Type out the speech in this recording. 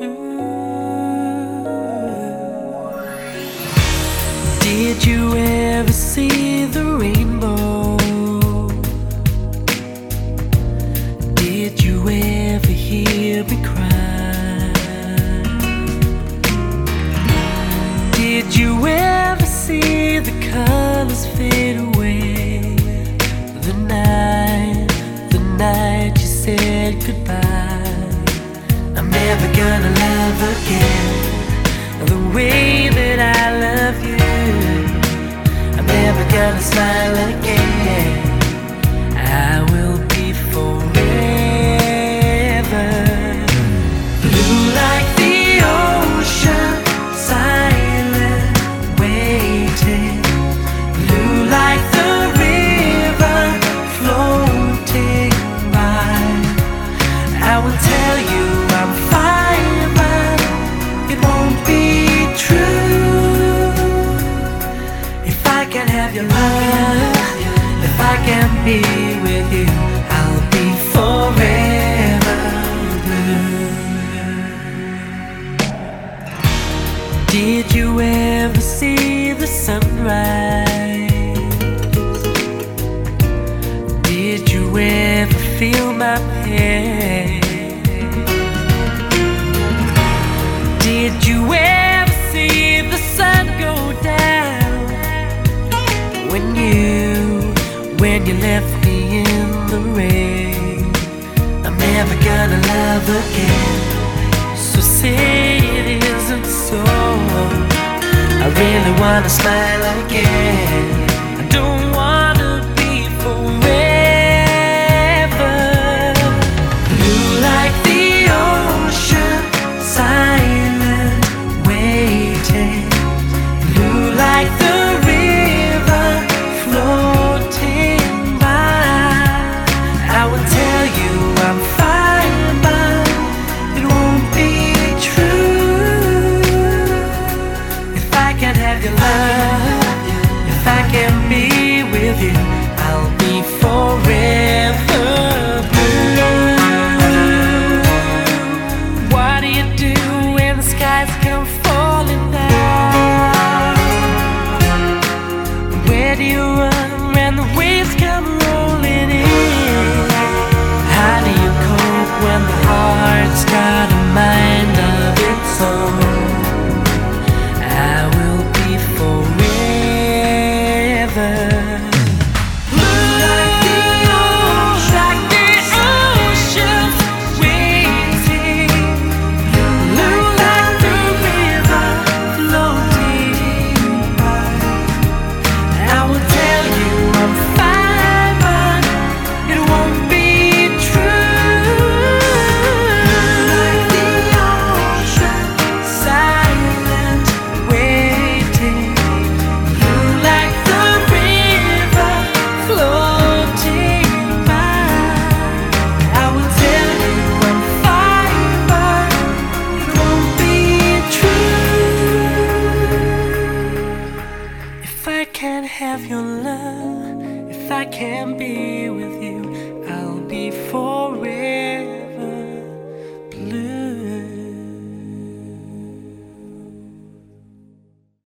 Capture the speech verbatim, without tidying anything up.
Did you ever see the rainbow? Did you ever hear me cry? Did you ever see the colors fade away? The night, the night you said goodbye. I'm never gonna love again the way that I love you. I'm never gonna smile again. I will be forever blue like the ocean, silent, waiting. Blue like the river, floating by. I will tell you I'm fine, but it won't be true. If I can have your love, if I can be with you, I'll be forever blue. Did you ever see the sunrise? Did you ever feel my pain? Did you ever see the sun go down? When you, when you left me in the rain. I'm never gonna love again, so say it isn't so. I really wanna smile again. I don't wanna be forever blue like the ocean, silent, waiting. Blue like the river, floating by. I will tell you I'm fine, but it won't be true. If I can have your love, if I can be with you, I'll be forever blue. What do you do when the skies come falling down? Where do you run when the waves come rolling in? How do you cope when the heart's got a mind of its own? I will be forever blue like the ocean, like the ocean's waiting. Blue like the river, floating by. I will tell you I'm fine, but it won't be true. Like the ocean, silent, waiting. Blue like the river, floating by. I will tell you I'm fine, but it won't be true. If I can't have your love, if I can't be with you, I'll be forever